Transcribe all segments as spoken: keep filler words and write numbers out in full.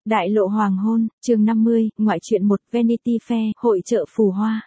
Đại lộ hoàng hôn, chương năm mươi, ngoại truyện một, Vanity Fair, hội chợ phù hoa.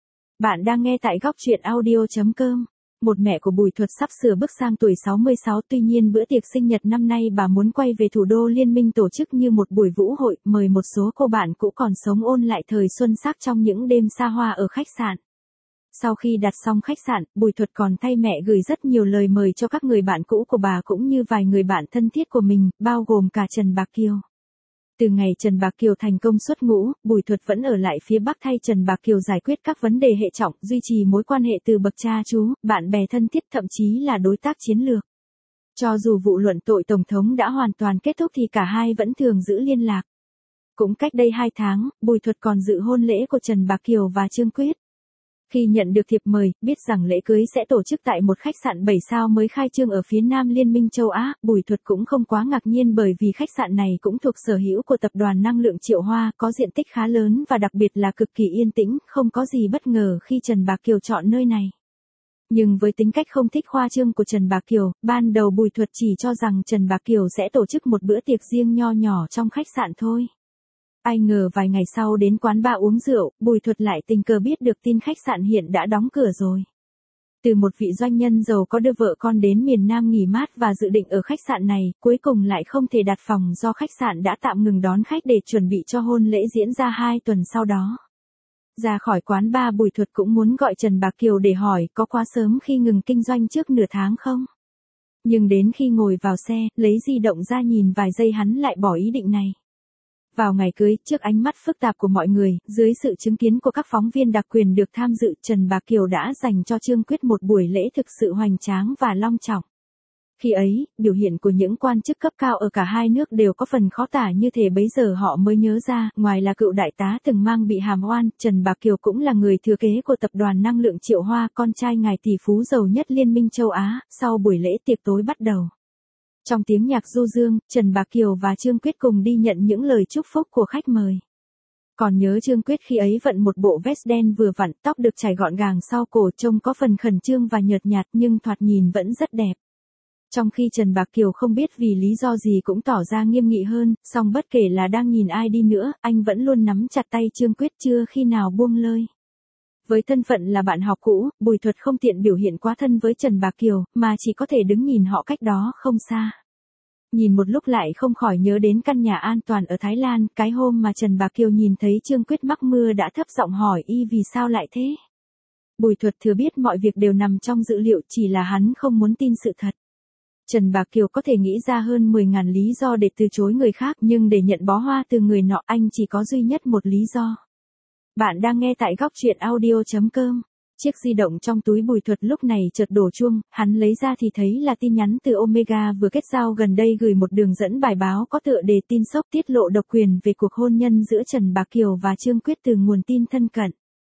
Bạn đang nghe tại góc truyện audio chấm com. Một mẹ của Bùi Thuật sắp sửa bước sang tuổi sáu mươi sáu, tuy nhiên bữa tiệc sinh nhật năm nay bà muốn quay về thủ đô Liên minh tổ chức như một buổi vũ hội, mời một số cô bạn cũ còn sống ôn lại thời xuân sắc trong những đêm xa hoa ở khách sạn. Sau khi đặt xong khách sạn, Bùi Thuật còn thay mẹ gửi rất nhiều lời mời cho các người bạn cũ của bà cũng như vài người bạn thân thiết của mình, bao gồm cả Trần Bạc Kiều. Từ ngày Trần Bạc Kiều thành công xuất ngũ, Bùi Thuật vẫn ở lại phía Bắc thay Trần Bạc Kiều giải quyết các vấn đề hệ trọng, duy trì mối quan hệ từ bậc cha chú, bạn bè thân thiết thậm chí là đối tác chiến lược. Cho dù vụ luận tội Tổng thống đã hoàn toàn kết thúc thì cả hai vẫn thường giữ liên lạc. Cũng cách đây hai tháng, Bùi Thuật còn dự hôn lễ của Trần Bạc Kiều và Trương Quyết. Khi nhận được thiệp mời, biết rằng lễ cưới sẽ tổ chức tại một khách sạn bảy sao mới khai trương ở phía Nam Liên minh châu Á, Bùi Thuật cũng không quá ngạc nhiên bởi vì khách sạn này cũng thuộc sở hữu của tập đoàn năng lượng Triệu Hoa, có diện tích khá lớn và đặc biệt là cực kỳ yên tĩnh, không có gì bất ngờ khi Trần Bạc Kiều chọn nơi này. Nhưng với tính cách không thích khoa trương của Trần Bạc Kiều, ban đầu Bùi Thuật chỉ cho rằng Trần Bạc Kiều sẽ tổ chức một bữa tiệc riêng nho nhỏ trong khách sạn thôi. Ai ngờ vài ngày sau đến quán bar uống rượu, Bùi Thuật lại tình cờ biết được tin khách sạn hiện đã đóng cửa rồi. Từ một vị doanh nhân giàu có đưa vợ con đến miền Nam nghỉ mát và dự định ở khách sạn này, cuối cùng lại không thể đặt phòng do khách sạn đã tạm ngừng đón khách để chuẩn bị cho hôn lễ diễn ra hai tuần sau đó. Ra khỏi quán bar, Bùi Thuật cũng muốn gọi Trần Bạc Kiều để hỏi có quá sớm khi ngừng kinh doanh trước nửa tháng không? Nhưng đến khi ngồi vào xe, lấy di động ra nhìn vài giây hắn lại bỏ ý định này. Vào ngày cưới, trước ánh mắt phức tạp của mọi người, dưới sự chứng kiến của các phóng viên đặc quyền được tham dự, Trần Bạc Kiều đã dành cho Trương Quyết một buổi lễ thực sự hoành tráng và long trọng. Khi ấy, biểu hiện của những quan chức cấp cao ở cả hai nước đều có phần khó tả, như thể bấy giờ họ mới nhớ ra, ngoài là cựu đại tá từng mang bị hàm oan, Trần Bạc Kiều cũng là người thừa kế của tập đoàn năng lượng Triệu Hoa, con trai ngài tỷ phú giàu nhất Liên minh châu Á. Sau buổi lễ, tiệc tối bắt đầu. Trong tiếng nhạc du dương, Trần Bạc Kiều và Trương Quyết cùng đi nhận những lời chúc phúc của khách mời. Còn nhớ Trương Quyết khi ấy vận một bộ vest đen vừa vặn, tóc được chải gọn gàng sau cổ, trông có phần khẩn trương và nhợt nhạt nhưng thoạt nhìn vẫn rất đẹp. Trong khi Trần Bạc Kiều không biết vì lý do gì cũng tỏ ra nghiêm nghị hơn, song bất kể là đang nhìn ai đi nữa, anh vẫn luôn nắm chặt tay Trương Quyết, chưa khi nào buông lơi. Với thân phận là bạn học cũ, Bùi Thuật không tiện biểu hiện quá thân với Trần Bạc Kiều, mà chỉ có thể đứng nhìn họ cách đó không xa. Nhìn một lúc lại không khỏi nhớ đến căn nhà an toàn ở Thái Lan, cái hôm mà Trần Bạc Kiều nhìn thấy Trương Quyết mắc mưa đã thấp giọng hỏi y vì sao lại thế. Bùi Thuật thừa biết mọi việc đều nằm trong dữ liệu, chỉ là hắn không muốn tin sự thật. Trần Bạc Kiều có thể nghĩ ra hơn mười nghìn lý do để từ chối người khác, nhưng để nhận bó hoa từ người nọ anh chỉ có duy nhất một lý do. Bạn đang nghe tại góc truyện audio chấm com. Chiếc di động trong túi Bùi Thuật lúc này chợt đổ chuông, hắn lấy ra thì thấy là tin nhắn từ Omega vừa kết giao gần đây gửi một đường dẫn bài báo có tựa đề tin sốc tiết lộ độc quyền về cuộc hôn nhân giữa Trần Bạc Kiều và Trương Quyết từ nguồn tin thân cận.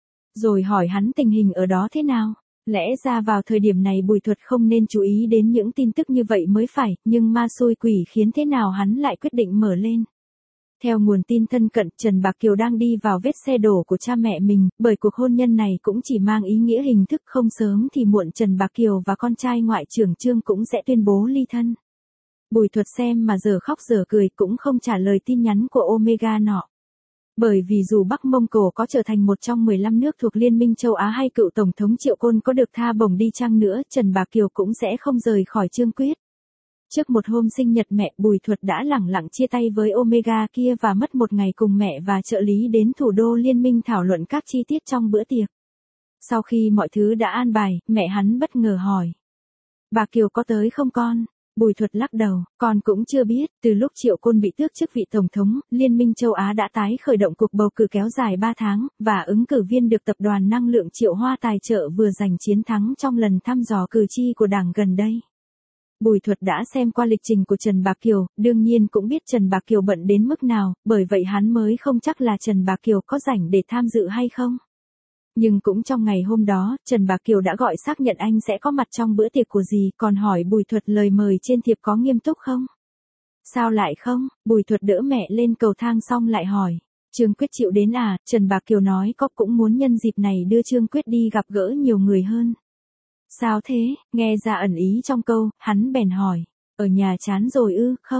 Rồi hỏi hắn tình hình ở đó thế nào. Lẽ ra vào thời điểm này Bùi Thuật không nên chú ý đến những tin tức như vậy mới phải, nhưng ma xui quỷ khiến thế nào hắn lại quyết định mở lên. Theo nguồn tin thân cận, Trần Bạc Kiều đang đi vào vết xe đổ của cha mẹ mình, bởi cuộc hôn nhân này cũng chỉ mang ý nghĩa hình thức, không sớm thì muộn Trần Bạc Kiều và con trai ngoại trưởng Trương cũng sẽ tuyên bố ly thân. Bùi Thuật xem mà giờ khóc giờ cười cũng không trả lời tin nhắn của Omega nọ. Bởi vì dù Bắc Mông Cổ có trở thành một trong mười lăm nước thuộc Liên minh châu Á hay cựu Tổng thống Triệu Côn có được tha bổng đi chăng nữa, Trần Bạc Kiều cũng sẽ không rời khỏi Trương Quyết. Trước một hôm sinh nhật mẹ, Bùi Thuật đã lẳng lặng chia tay với Omega kia và mất một ngày cùng mẹ và trợ lý đến thủ đô Liên minh thảo luận các chi tiết trong bữa tiệc. Sau khi mọi thứ đã an bài, mẹ hắn bất ngờ hỏi. Bạc Kiều có tới không con? Bùi Thuật lắc đầu, con cũng chưa biết. Từ lúc Triệu Côn bị tước chức vị Tổng thống, Liên minh châu Á đã tái khởi động cuộc bầu cử kéo dài ba tháng, và ứng cử viên được tập đoàn năng lượng Triệu Hoa tài trợ vừa giành chiến thắng trong lần thăm dò cử tri của đảng gần đây. Bùi Thuật đã xem qua lịch trình của Trần Bạc Kiều, đương nhiên cũng biết Trần Bạc Kiều bận đến mức nào, bởi vậy hắn mới không chắc là Trần Bạc Kiều có rảnh để tham dự hay không. Nhưng cũng trong ngày hôm đó, Trần Bạc Kiều đã gọi xác nhận anh sẽ có mặt trong bữa tiệc của gì, còn hỏi Bùi Thuật lời mời trên thiệp có nghiêm túc không? Sao lại không? Bùi Thuật đỡ mẹ lên cầu thang xong lại hỏi. Trương Quyết chịu đến à? Trần Bạc Kiều nói có, cũng muốn nhân dịp này đưa Trương Quyết đi gặp gỡ nhiều người hơn. Sao thế? Nghe ra ẩn ý trong câu, hắn bèn hỏi. Ở nhà chán rồi ư, không?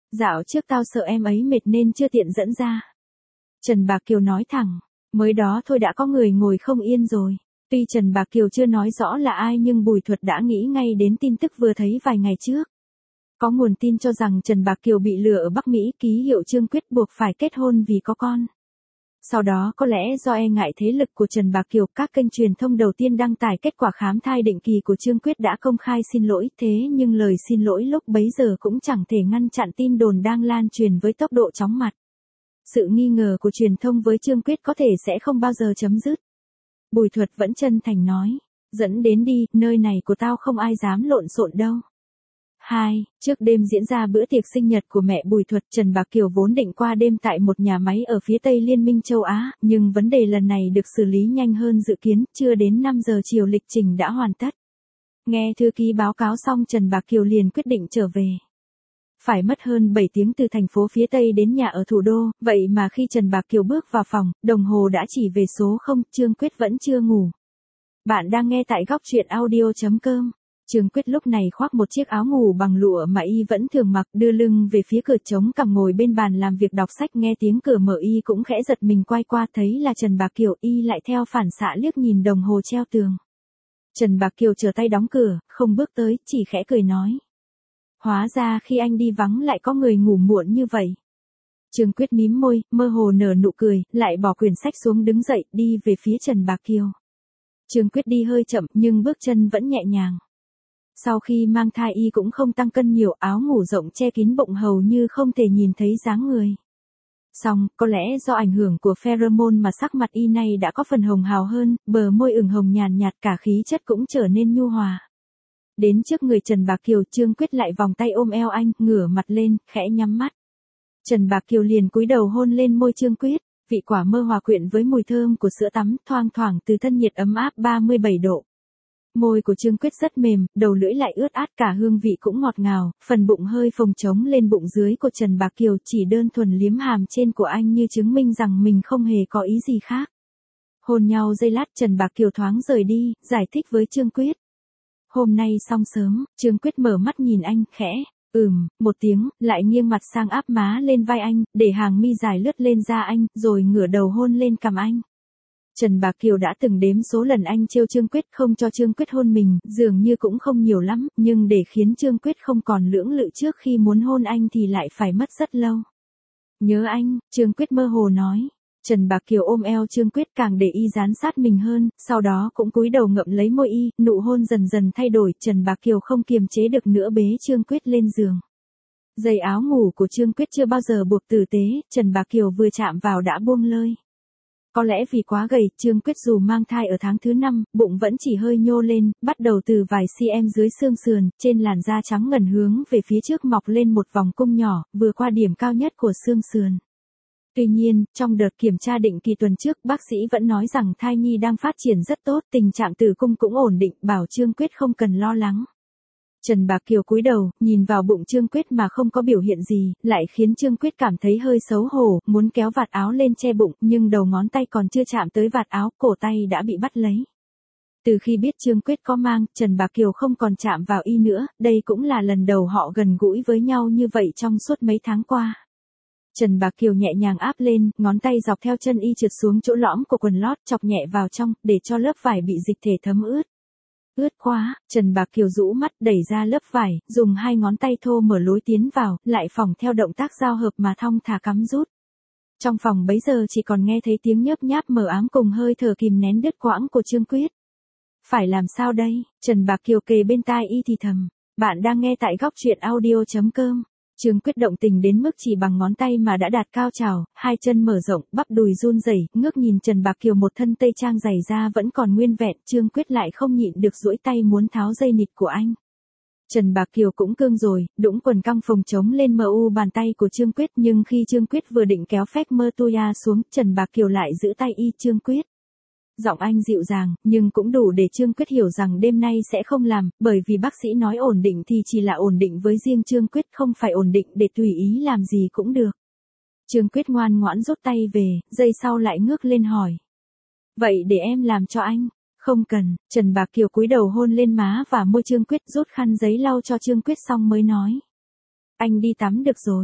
Dạo trước tao sợ em ấy mệt nên chưa tiện dẫn ra. Trần Bạc Kiều nói thẳng, mới đó thôi đã có người ngồi không yên rồi. Tuy Trần Bạc Kiều chưa nói rõ là ai nhưng Bùi Thuật đã nghĩ ngay đến tin tức vừa thấy vài ngày trước. Có nguồn tin cho rằng Trần Bạc Kiều bị lừa ở Bắc Mỹ, ký hiệu Trương Quyết buộc phải kết hôn vì có con. Sau đó có lẽ do e ngại thế lực của Trần Bạc Kiều, các kênh truyền thông đầu tiên đăng tải kết quả khám thai định kỳ của Trương Quyết đã công khai xin lỗi, thế nhưng lời xin lỗi lúc bấy giờ cũng chẳng thể ngăn chặn tin đồn đang lan truyền với tốc độ chóng mặt. Sự nghi ngờ của truyền thông với Trương Quyết có thể sẽ không bao giờ chấm dứt. Bùi Thuật vẫn chân thành nói, dẫn đến đi, nơi này của tao không ai dám lộn xộn đâu. hai. Trước đêm diễn ra bữa tiệc sinh nhật của mẹ Bùi Thuật, Trần Bạc Kiều vốn định qua đêm tại một nhà máy ở phía Tây Liên minh châu Á, nhưng vấn đề lần này được xử lý nhanh hơn dự kiến, chưa đến năm giờ chiều lịch trình đã hoàn tất. Nghe thư ký báo cáo xong Trần Bạc Kiều liền quyết định trở về. Phải mất hơn bảy tiếng từ thành phố phía Tây đến nhà ở thủ đô, vậy mà khi Trần Bạc Kiều bước vào phòng, đồng hồ đã chỉ về số không, Trương Quyết vẫn chưa ngủ. Bạn đang nghe tại góc truyện audio chấm com. Trương Quyết lúc này khoác một chiếc áo ngủ bằng lụa mà y vẫn thường mặc, đưa lưng về phía cửa trống cằm ngồi bên bàn làm việc đọc sách, nghe tiếng cửa mở y cũng khẽ giật mình quay qua thấy là Trần Bạc Kiều, y lại theo phản xạ liếc nhìn đồng hồ treo tường. Trần Bạc Kiều trở tay đóng cửa, không bước tới, chỉ khẽ cười nói. Hóa ra khi anh đi vắng lại có người ngủ muộn như vậy. Trương Quyết mím môi, mơ hồ nở nụ cười, lại bỏ quyển sách xuống đứng dậy, đi về phía Trần Bạc Kiều. Trương Quyết đi hơi chậm nhưng bước chân vẫn nhẹ nhàng. Sau khi mang thai y cũng không tăng cân nhiều, áo ngủ rộng che kín bụng hầu như không thể nhìn thấy dáng người. Song, có lẽ do ảnh hưởng của pheromone mà sắc mặt y này đã có phần hồng hào hơn, bờ môi ửng hồng nhàn nhạt, cả khí chất cũng trở nên nhu hòa. Đến trước người Trần Bạc Kiều, Trương Quyết lại vòng tay ôm eo anh, ngửa mặt lên, khẽ nhắm mắt. Trần Bạc Kiều liền cúi đầu hôn lên môi Trương Quyết, vị quả mơ hòa quyện với mùi thơm của sữa tắm, thoang thoảng từ thân nhiệt ấm áp ba mươi bảy độ. Môi của Trương Quyết rất mềm, đầu lưỡi lại ướt át, cả hương vị cũng ngọt ngào, phần bụng hơi phồng trống lên bụng dưới của Trần Bạc Kiều, chỉ đơn thuần liếm hàm trên của anh như chứng minh rằng mình không hề có ý gì khác. Hôn nhau giây lát, Trần Bạc Kiều thoáng rời đi, giải thích với Trương Quyết. Hôm nay xong sớm, Trương Quyết mở mắt nhìn anh, khẽ, ừm, một tiếng, lại nghiêng mặt sang áp má lên vai anh, để hàng mi dài lướt lên da anh, rồi ngửa đầu hôn lên cằm anh. Trần Bạc Kiều đã từng đếm số lần anh trêu Trương Quyết không cho Trương Quyết hôn mình, dường như cũng không nhiều lắm, nhưng để khiến Trương Quyết không còn lưỡng lự trước khi muốn hôn anh thì lại phải mất rất lâu. Nhớ anh, Trương Quyết mơ hồ nói. Trần Bạc Kiều ôm eo Trương Quyết càng để y dán sát mình hơn, sau đó cũng cúi đầu ngậm lấy môi y, nụ hôn dần dần thay đổi, Trần Bạc Kiều không kiềm chế được nữa bế Trương Quyết lên giường. Dây áo ngủ của Trương Quyết chưa bao giờ buộc tử tế, Trần Bạc Kiều vừa chạm vào đã buông lơi. Có lẽ vì quá gầy, Trương Quyết dù mang thai ở tháng thứ năm, bụng vẫn chỉ hơi nhô lên, bắt đầu từ vài cm dưới xương sườn, trên làn da trắng ngần hướng về phía trước mọc lên một vòng cung nhỏ, vừa qua điểm cao nhất của xương sườn. Tuy nhiên, trong đợt kiểm tra định kỳ tuần trước, bác sĩ vẫn nói rằng thai nhi đang phát triển rất tốt, tình trạng tử cung cũng ổn định, bảo Trương Quyết không cần lo lắng. Trần Bạc Kiều cúi đầu, nhìn vào bụng Trương Quyết mà không có biểu hiện gì, lại khiến Trương Quyết cảm thấy hơi xấu hổ, muốn kéo vạt áo lên che bụng, nhưng đầu ngón tay còn chưa chạm tới vạt áo, cổ tay đã bị bắt lấy. Từ khi biết Trương Quyết có mang, Trần Bạc Kiều không còn chạm vào y nữa, đây cũng là lần đầu họ gần gũi với nhau như vậy trong suốt mấy tháng qua. Trần Bạc Kiều nhẹ nhàng áp lên, ngón tay dọc theo chân y trượt xuống chỗ lõm của quần lót, chọc nhẹ vào trong, để cho lớp vải bị dịch thể thấm ướt. Ướt quá, Trần Bạc Kiều rũ mắt, đẩy ra lớp vải, dùng hai ngón tay thô mở lối tiến vào, lại phỏng theo động tác giao hợp mà thong thả cắm rút. Trong phòng bấy giờ chỉ còn nghe thấy tiếng nhớp nháp mờ ám cùng hơi thở kìm nén đứt quãng của Trương Quyết. Phải làm sao đây? Trần Bạc Kiều kề bên tai y thì thầm. Bạn đang nghe tại góc truyện audio chấm com. Trương Quyết động tình đến mức chỉ bằng ngón tay mà đã đạt cao trào, hai chân mở rộng, bắp đùi run rẩy, ngước nhìn Trần Bạc Kiều một thân tây trang dày da vẫn còn nguyên vẹn, Trương Quyết lại không nhịn được duỗi tay muốn tháo dây nịt của anh. Trần Bạc Kiều cũng cương rồi, đũng quần căng phồng trống lên mờ u bàn tay của Trương Quyết, nhưng khi Trương Quyết vừa định kéo phép mơ tuya xuống, Trần Bạc Kiều lại giữ tay y. Trương Quyết. Giọng anh dịu dàng, nhưng cũng đủ để Trương Quyết hiểu rằng đêm nay sẽ không làm, bởi vì bác sĩ nói ổn định thì chỉ là ổn định với riêng Trương Quyết, không phải ổn định để tùy ý làm gì cũng được. Trương Quyết ngoan ngoãn rút tay về, giây sau lại ngước lên hỏi. Vậy để em làm cho anh. Không cần, Trần Bạc Kiều cúi đầu hôn lên má và môi Trương Quyết, rút khăn giấy lau cho Trương Quyết xong mới nói. Anh đi tắm được rồi.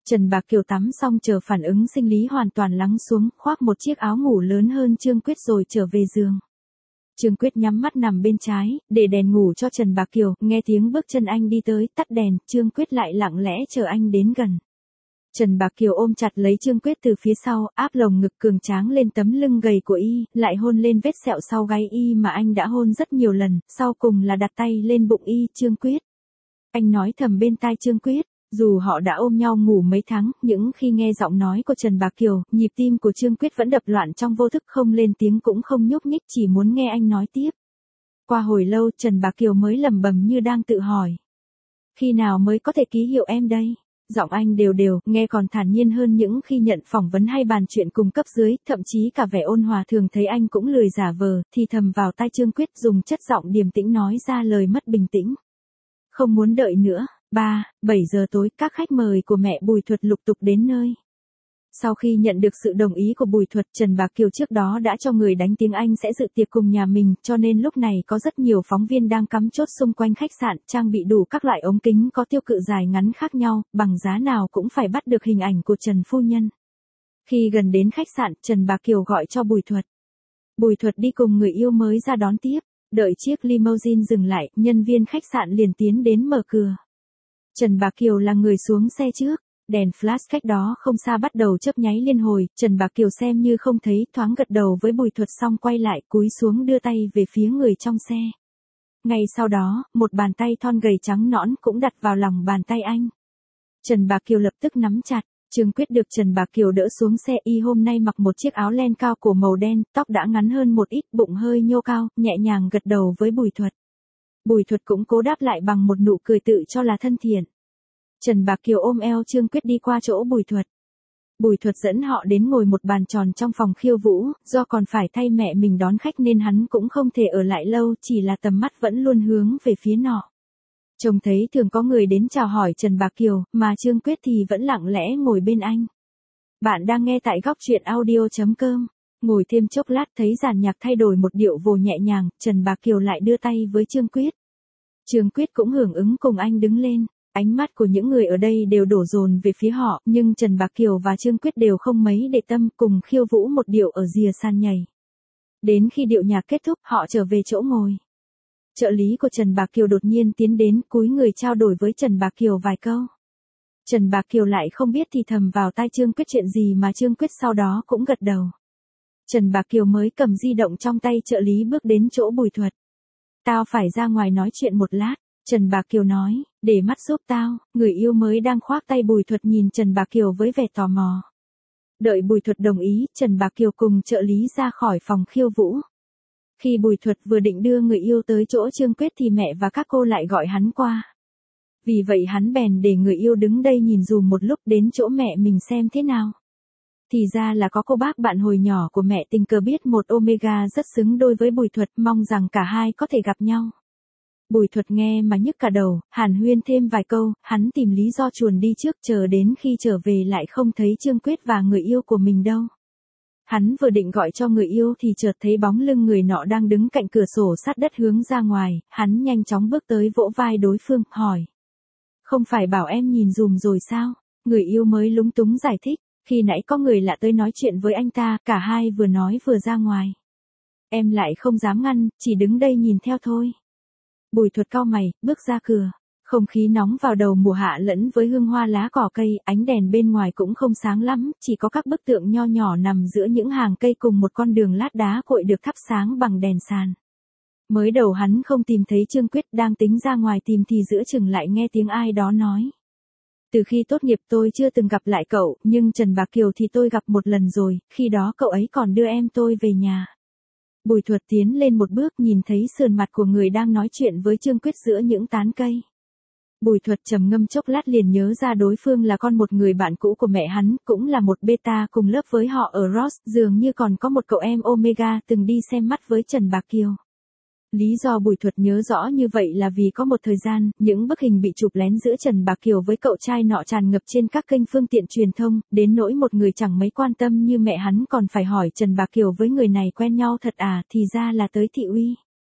Trần Bạc Kiều tắm xong chờ phản ứng sinh lý hoàn toàn lắng xuống, khoác một chiếc áo ngủ lớn hơn Trương Quyết rồi trở về giường. Trương Quyết nhắm mắt nằm bên trái, để đèn ngủ cho Trần Bạc Kiều, nghe tiếng bước chân anh đi tới, tắt đèn, Trương Quyết lại lặng lẽ chờ anh đến gần. Trần Bạc Kiều ôm chặt lấy Trương Quyết từ phía sau, áp lồng ngực cường tráng lên tấm lưng gầy của y, lại hôn lên vết sẹo sau gáy y mà anh đã hôn rất nhiều lần, sau cùng là đặt tay lên bụng y. Trương Quyết. Anh nói thầm bên tai Trương Quyết. Dù họ đã ôm nhau ngủ mấy tháng, những khi nghe giọng nói của Trần Bạc Kiều, nhịp tim của Trương Quyết vẫn đập loạn trong vô thức, không lên tiếng cũng không nhúc nhích, chỉ muốn nghe anh nói tiếp. Qua hồi lâu Trần Bạc Kiều mới lẩm bẩm như đang tự hỏi. Khi nào mới có thể ký hiệu em đây? Giọng anh đều đều, nghe còn thản nhiên hơn những khi nhận phỏng vấn hay bàn chuyện cùng cấp dưới, thậm chí cả vẻ ôn hòa thường thấy anh cũng lười giả vờ, thì thầm vào tai Trương Quyết, dùng chất giọng điềm tĩnh nói ra lời mất bình tĩnh. Không muốn đợi nữa. ba, bảy giờ tối, các khách mời của mẹ Bùi Thuật lục tục đến nơi. Sau khi nhận được sự đồng ý của Bùi Thuật, Trần Bạc Kiều trước đó đã cho người đánh tiếng Anh sẽ dự tiệc cùng nhà mình, cho nên lúc này có rất nhiều phóng viên đang cắm chốt xung quanh khách sạn, trang bị đủ các loại ống kính có tiêu cự dài ngắn khác nhau, bằng giá nào cũng phải bắt được hình ảnh của Trần phu nhân. Khi gần đến khách sạn, Trần Bạc Kiều gọi cho Bùi Thuật. Bùi Thuật đi cùng người yêu mới ra đón tiếp, đợi chiếc limousine dừng lại, nhân viên khách sạn liền tiến đến mở cửa. Trần Bạc Kiều là người xuống xe trước, đèn flash cách đó không xa bắt đầu chớp nháy liên hồi, Trần Bạc Kiều xem như không thấy, thoáng gật đầu với Bùi Thuật xong quay lại cúi xuống đưa tay về phía người trong xe. Ngay sau đó, một bàn tay thon gầy trắng nõn cũng đặt vào lòng bàn tay anh. Trần Bạc Kiều lập tức nắm chặt, Trương Quyết được Trần Bạc Kiều đỡ xuống xe, y hôm nay mặc một chiếc áo len cao cổ màu đen, tóc đã ngắn hơn một ít, bụng hơi nhô cao, nhẹ nhàng gật đầu với Bùi Thuật. Bùi Thuật cũng cố đáp lại bằng một nụ cười tự cho là thân thiện. Trần Bạc Kiều ôm eo Trương Quyết đi qua chỗ Bùi Thuật. Bùi Thuật dẫn họ đến ngồi một bàn tròn trong phòng khiêu vũ, do còn phải thay mẹ mình đón khách nên hắn cũng không thể ở lại lâu, chỉ là tầm mắt vẫn luôn hướng về phía nọ. Trông thấy thường có người đến chào hỏi Trần Bạc Kiều, mà Trương Quyết thì vẫn lặng lẽ ngồi bên anh. Bạn đang nghe tại góc truyện audio chấm com. Ngồi thêm chốc lát thấy dàn nhạc thay đổi một điệu vồ nhẹ nhàng, Trần Bạc Kiều lại đưa tay với Trương Quyết. Trương Quyết cũng hưởng ứng cùng anh đứng lên. Ánh mắt của những người ở đây đều đổ dồn về phía họ, nhưng Trần Bạc Kiều và Trương Quyết đều không mấy để tâm, cùng khiêu vũ một điệu ở rìa sàn nhảy. Đến khi điệu nhạc kết thúc, họ trở về chỗ ngồi. Trợ lý của Trần Bạc Kiều đột nhiên tiến đến, cúi người trao đổi với Trần Bạc Kiều vài câu. Trần Bạc Kiều lại không biết thì thầm vào tai Trương Quyết chuyện gì mà Trương Quyết sau đó cũng gật đầu. Trần Bạc Kiều mới cầm di động trong tay trợ lý bước đến chỗ Bùi Thuật. Tao phải ra ngoài nói chuyện một lát. Trần Bạc Kiều nói, để mắt giúp tao, người yêu mới đang khoác tay Bùi Thuật nhìn Trần Bạc Kiều với vẻ tò mò. Đợi Bùi Thuật đồng ý, Trần Bạc Kiều cùng trợ lý ra khỏi phòng khiêu vũ. Khi Bùi Thuật vừa định đưa người yêu tới chỗ Trương Quyết thì mẹ và các cô lại gọi hắn qua. Vì vậy hắn bèn để người yêu đứng đây nhìn dùm một lúc đến chỗ mẹ mình xem thế nào. Thì ra là có cô bác bạn hồi nhỏ của mẹ tình cờ biết một Omega rất xứng đôi với Bùi Thuật, mong rằng cả hai có thể gặp nhau. Bùi Thuật nghe mà nhức cả đầu, hàn huyên thêm vài câu, hắn tìm lý do chuồn đi trước, chờ đến khi trở về lại không thấy Trương Quyết và người yêu của mình đâu. Hắn vừa định gọi cho người yêu thì chợt thấy bóng lưng người nọ đang đứng cạnh cửa sổ sát đất hướng ra ngoài, hắn nhanh chóng bước tới vỗ vai đối phương, hỏi. Không phải bảo em nhìn dùm rồi sao? Người yêu mới lúng túng giải thích, khi nãy có người lạ tới nói chuyện với anh ta, cả hai vừa nói vừa ra ngoài. Em lại không dám ngăn, chỉ đứng đây nhìn theo thôi. Bùi Thuật cau mày, bước ra cửa. Không khí nóng vào đầu mùa hạ lẫn với hương hoa lá cỏ cây, ánh đèn bên ngoài cũng không sáng lắm, chỉ có các bức tượng nho nhỏ nằm giữa những hàng cây cùng một con đường lát đá cội được thắp sáng bằng đèn sàn. Mới đầu hắn không tìm thấy Trương Quyết, đang tính ra ngoài tìm thì giữa chừng lại nghe tiếng ai đó nói. Từ khi tốt nghiệp tôi chưa từng gặp lại cậu, nhưng Trần Bạc Kiều thì tôi gặp một lần rồi, khi đó cậu ấy còn đưa em tôi về nhà. Bùi Thuật tiến lên một bước nhìn thấy sườn mặt của người đang nói chuyện với Trương Quyết giữa những tán cây. Bùi Thuật trầm ngâm chốc lát liền nhớ ra đối phương là con một người bạn cũ của mẹ hắn, cũng là một beta cùng lớp với họ ở Ross, dường như còn có một cậu em Omega từng đi xem mắt với Trần Bạc Kiều. Lý do Bùi Thuật nhớ rõ như vậy là vì có một thời gian, những bức hình bị chụp lén giữa Trần Bạc Kiều với cậu trai nọ tràn ngập trên các kênh phương tiện truyền thông, đến nỗi một người chẳng mấy quan tâm như mẹ hắn còn phải hỏi Trần Bạc Kiều với người này quen nhau thật à, thì ra là tới thị uy.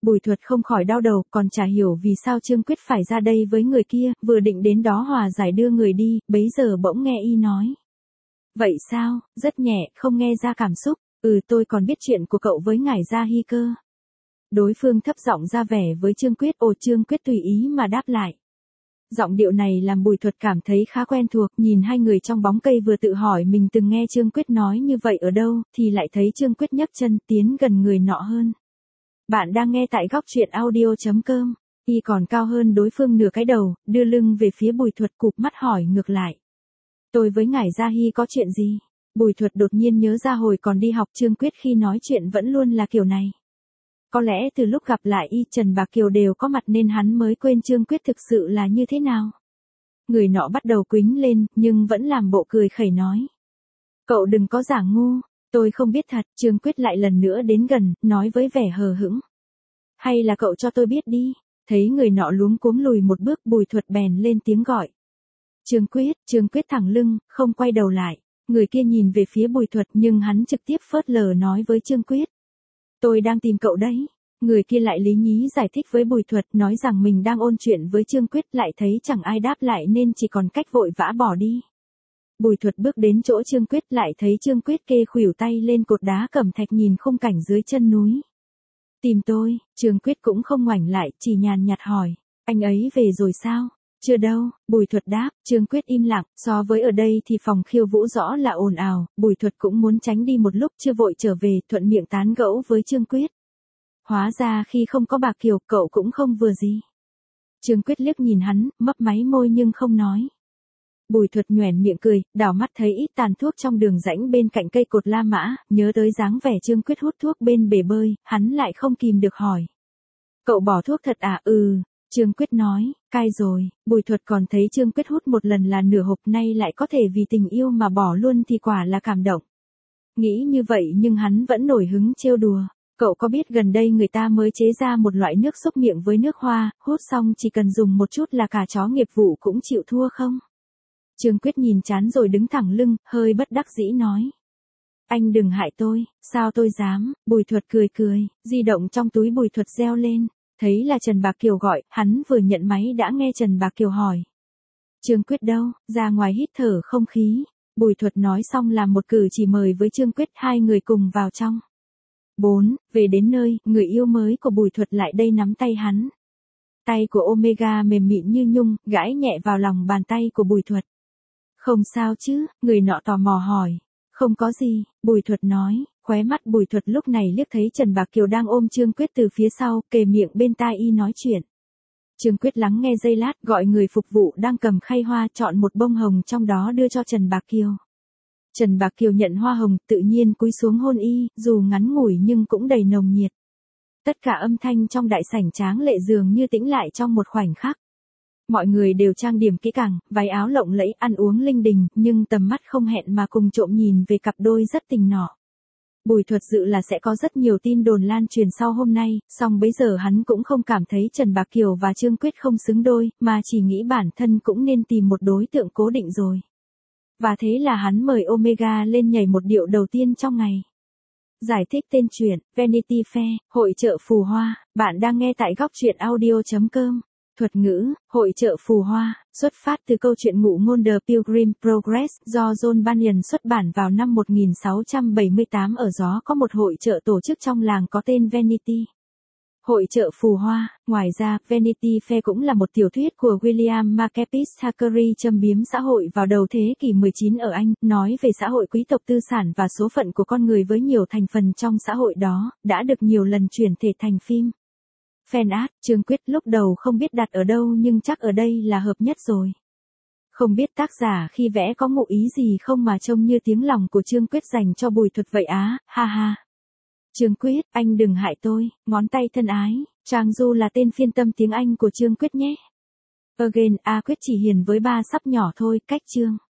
Bùi Thuật không khỏi đau đầu, còn chả hiểu vì sao Trương Quyết phải ra đây với người kia, vừa định đến đó hòa giải đưa người đi, bấy giờ bỗng nghe y nói. Vậy sao, rất nhẹ, không nghe ra cảm xúc, ừ tôi còn biết chuyện của cậu với ngải Gia Hy cơ. Đối phương thấp giọng ra vẻ với Trương Quyết, ồ Trương Quyết tùy ý mà đáp lại. Giọng điệu này làm Bùi Thuật cảm thấy khá quen thuộc, nhìn hai người trong bóng cây vừa tự hỏi mình từng nghe Trương Quyết nói như vậy ở đâu, thì lại thấy Trương Quyết nhấc chân tiến gần người nọ hơn. Bạn đang nghe tại góc truyện audio chấm com, y còn cao hơn đối phương nửa cái đầu, đưa lưng về phía Bùi Thuật cụp mắt hỏi ngược lại. Tôi với ngải Gia Hy có chuyện gì? Bùi Thuật đột nhiên nhớ ra hồi còn đi học Trương Quyết khi nói chuyện vẫn luôn là kiểu này. Có lẽ từ lúc gặp lại y Trần Bạc Kiều đều có mặt nên hắn mới quên Trương Quyết thực sự là như thế nào. Người nọ bắt đầu quýnh lên, nhưng vẫn làm bộ cười khẩy nói. Cậu đừng có giả ngu, tôi không biết thật. Trương Quyết lại lần nữa đến gần, nói với vẻ hờ hững. Hay là cậu cho tôi biết đi. Thấy người nọ luống cuống lùi một bước, Bùi Thuật bèn lên tiếng gọi. Trương Quyết, Trương Quyết thẳng lưng, không quay đầu lại. Người kia nhìn về phía Bùi Thuật nhưng hắn trực tiếp phớt lờ nói với Trương Quyết. Tôi đang tìm cậu đấy. Người kia lại lý nhí giải thích với Bùi Thuật, nói rằng mình đang ôn chuyện với Trương Quyết, lại thấy chẳng ai đáp lại nên chỉ còn cách vội vã bỏ đi. Bùi Thuật bước đến chỗ Trương Quyết, lại thấy Trương Quyết kê khuỷu tay lên cột đá cẩm thạch nhìn khung cảnh dưới chân núi. Tìm tôi, Trương Quyết cũng không ngoảnh lại, chỉ nhàn nhạt hỏi, anh ấy về rồi sao? Chưa đâu, Bùi Thuật đáp. Trương Quyết im lặng, so với ở đây thì phòng khiêu vũ rõ là ồn ào, Bùi Thuật cũng muốn tránh đi một lúc, chưa vội trở về, thuận miệng tán gẫu với Trương Quyết. Hóa ra khi không có Bạc Kiều, cậu cũng không vừa gì. Trương Quyết liếc nhìn hắn, mấp máy môi nhưng không nói. Bùi Thuật nhoẻn miệng cười, đảo mắt thấy ít tàn thuốc trong đường rãnh bên cạnh cây cột La Mã, nhớ tới dáng vẻ Trương Quyết hút thuốc bên bể bơi, hắn lại không kìm được hỏi. Cậu bỏ thuốc thật à? Ừ. Trương Quyết nói, cai rồi. Bùi Thuật còn thấy Trương Quyết hút một lần là nửa hộp, nay lại có thể vì tình yêu mà bỏ luôn thì quả là cảm động. Nghĩ như vậy nhưng hắn vẫn nổi hứng trêu đùa. Cậu có biết gần đây người ta mới chế ra một loại nước xúc miệng với nước hoa, hút xong chỉ cần dùng một chút là cả chó nghiệp vụ cũng chịu thua không? Trương Quyết nhìn chán rồi đứng thẳng lưng, hơi bất đắc dĩ nói. Anh đừng hại tôi, sao tôi dám? Bùi Thuật cười cười, di động trong túi Bùi Thuật reo lên. Thấy là Trần Bạc Kiều gọi, hắn vừa nhận máy đã nghe Trần Bạc Kiều hỏi. Trương Quyết đâu? Ra ngoài hít thở không khí. Bùi Thuật nói xong làm một cử chỉ mời với Trương Quyết, hai người cùng vào trong. bốn. Về đến nơi, người yêu mới của Bùi Thuật lại đây nắm tay hắn. Tay của Omega mềm mịn như nhung, gãi nhẹ vào lòng bàn tay của Bùi Thuật. Không sao chứ? Người nọ tò mò hỏi. Không có gì, Bùi Thuật nói. Khóe mắt Bùi Thuật lúc này liếc thấy Trần Bạc Kiều đang ôm Trương Quyết từ phía sau, kề miệng bên tai y nói chuyện. Trương Quyết lắng nghe giây lát, gọi người phục vụ đang cầm khay hoa chọn một bông hồng trong đó đưa cho Trần Bạc Kiều. Trần Bạc Kiều nhận hoa hồng, tự nhiên cúi xuống hôn y, dù ngắn ngủi nhưng cũng đầy nồng nhiệt. Tất cả âm thanh trong đại sảnh tráng lệ dường như tĩnh lại trong một khoảnh khắc. Mọi người đều trang điểm kỹ càng, váy áo lộng lẫy, ăn uống linh đình, nhưng tầm mắt không hẹn mà cùng trộm nhìn về cặp đôi rất tình nọ. Bùi Thuật dự là sẽ có rất nhiều tin đồn lan truyền sau hôm nay, song bấy giờ hắn cũng không cảm thấy Trần Bạc Kiều và Trương Quyết không xứng đôi, mà chỉ nghĩ bản thân cũng nên tìm một đối tượng cố định rồi. Và thế là hắn mời Omega lên nhảy một điệu đầu tiên trong ngày. Giải thích tên truyện, Vanity Fair, hội chợ phù hoa, bạn đang nghe tại góc truyện audio chấm com. Thuật ngữ, hội chợ phù hoa, xuất phát từ câu chuyện ngụ ngôn The Pilgrim Progress do John Bunyan xuất bản vào năm một nghìn sáu trăm bảy mươi tám. Ở đó có một hội chợ tổ chức trong làng có tên Vanity. Hội chợ phù hoa, ngoài ra, Vanity Fair cũng là một tiểu thuyết của William Makepeace Thackeray châm biếm xã hội vào đầu thế kỷ mười chín ở Anh, nói về xã hội quý tộc tư sản và số phận của con người với nhiều thành phần trong xã hội đó, đã được nhiều lần chuyển thể thành phim. Fan art, Trương Quyết lúc đầu không biết đặt ở đâu nhưng chắc ở đây là hợp nhất rồi. Không biết tác giả khi vẽ có ngụ ý gì không mà trông như tiếng lòng của Trương Quyết dành cho Bùi Thuật vậy á, ha ha. Trương Quyết, anh đừng hại tôi, ngón tay thân ái, Trang Du là tên phiên tâm tiếng Anh của Trương Quyết nhé. Again, A Quyết chỉ hiền với ba sắp nhỏ thôi, cách Trương.